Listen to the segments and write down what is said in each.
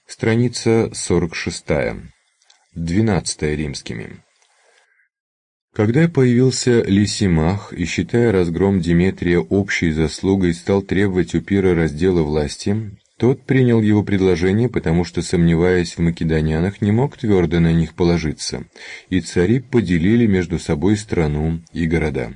Страница 46. 12 римскими. Когда появился Лисимах и, считая разгром Деметрия общей заслугой, стал требовать у Пира раздела власти, тот принял его предложение, потому что, сомневаясь в македонянах, не мог твердо на них положиться, и цари поделили между собой страну и города.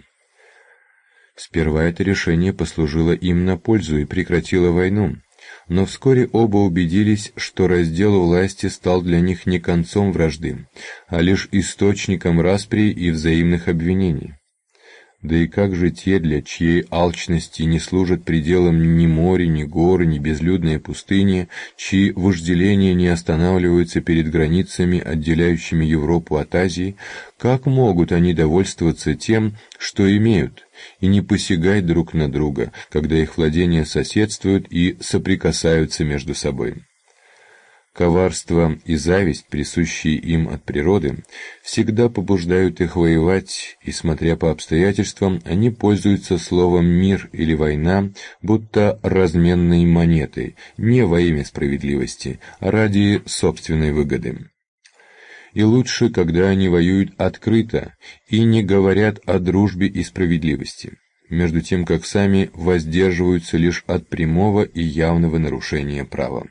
Сперва это решение послужило им на пользу и прекратило войну, но вскоре оба убедились, что раздел власти стал для них не концом вражды, а лишь источником распри и взаимных обвинений. Да и как же те, для чьей алчности не служат пределом ни море, ни горы, ни безлюдные пустыни, чьи вожделения не останавливаются перед границами, отделяющими Европу от Азии, как могут они довольствоваться тем, что имеют, и не посягать друг на друга, когда их владения соседствуют и соприкасаются между собой? Коварство и зависть, присущие им от природы, всегда побуждают их воевать, и, смотря по обстоятельствам, они пользуются словом «мир» или «война», будто разменной монетой, не во имя справедливости, а ради собственной выгоды. И лучше, когда они воюют открыто и не говорят о дружбе и справедливости, между тем как сами воздерживаются лишь от прямого и явного нарушения права.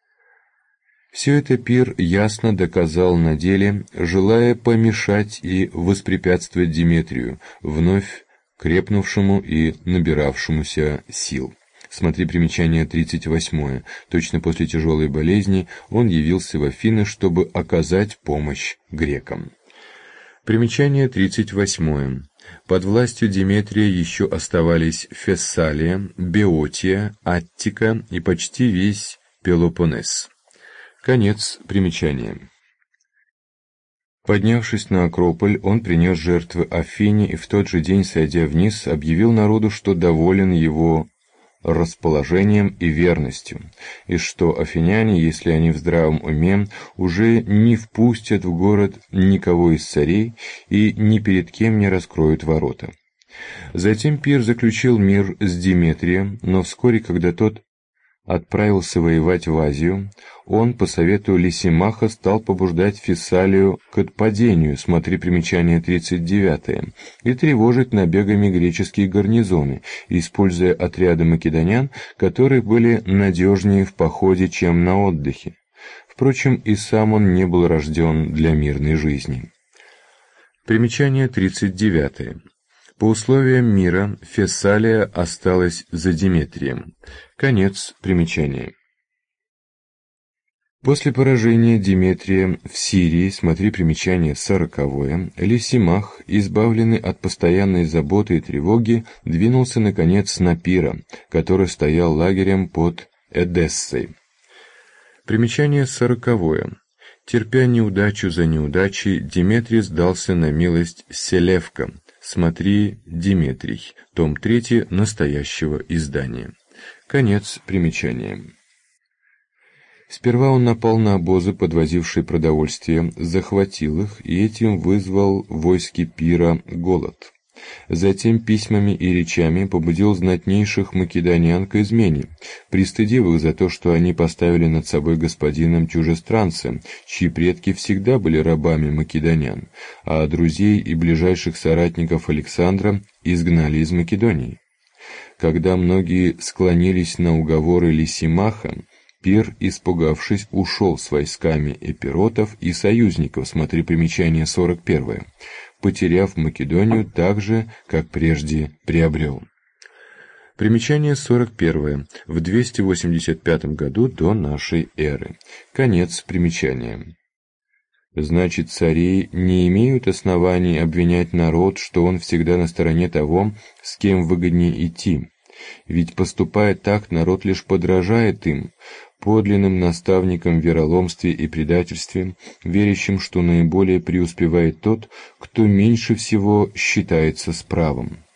Все это Пир ясно доказал на деле, желая помешать и воспрепятствовать Деметрию, вновь крепнувшему и набиравшемуся сил. Смотри примечание 38. Точно после тяжелой болезни он явился в Афины, чтобы оказать помощь грекам. Примечание 38. Под властью Деметрия еще оставались Фессалия, Беотия, Аттика и почти весь Пелопоннес. Конец примечания. Поднявшись на Акрополь, он принес жертвы Афине и в тот же день, сойдя вниз, объявил народу, что доволен его расположением и верностью, и что афиняне, если они в здравом уме, уже не впустят в город никого из царей и ни перед кем не раскроют ворота. Затем Пир заключил мир с Деметрием, но вскоре, когда тот отправился воевать в Азию, он, по совету Лисимаха, стал побуждать Фессалию к отпадению, смотри примечание 39, и тревожить набегами греческие гарнизоны, используя отряды македонян, которые были надежнее в походе, чем на отдыхе. Впрочем, и сам он не был рожден для мирной жизни. Примечание 39. По условиям мира Фессалия осталась за Деметрием. Конец примечания. После поражения Деметрия в Сирии, смотри примечание 40, Лисимах, избавленный от постоянной заботы и тревоги, двинулся наконец на Пира, который стоял лагерем под Эдессой. Примечание 40. Терпя неудачу за неудачей, Деметрий сдался на милость Селевка. Смотри Деметрий, том 3 настоящего издания. Конец примечания. Сперва он напал на обозы, подвозившие продовольствие, захватил их и этим вызвал в войске Пира голод. Затем письмами и речами побудил знатнейших македонян к измене, пристыдив их за то, что они поставили над собой господином чужестранца, чьи предки всегда были рабами македонян, а друзей и ближайших соратников Александра изгнали из Македонии. Когда многие склонились на уговоры Лисимаха, Пир, испугавшись, ушел с войсками эпиротов и союзников, смотри примечание 41, потеряв Македонию так же, как прежде приобрел. Примечание 41. В 285 году до нашей эры. Конец примечания. Значит, цари не имеют оснований обвинять народ, что он всегда на стороне того, с кем выгоднее идти. Ведь, поступая так, народ лишь подражает им, подлинным наставникам в вероломстве и предательстве, верящим, что наиболее преуспевает тот, кто меньше всего считается с правом.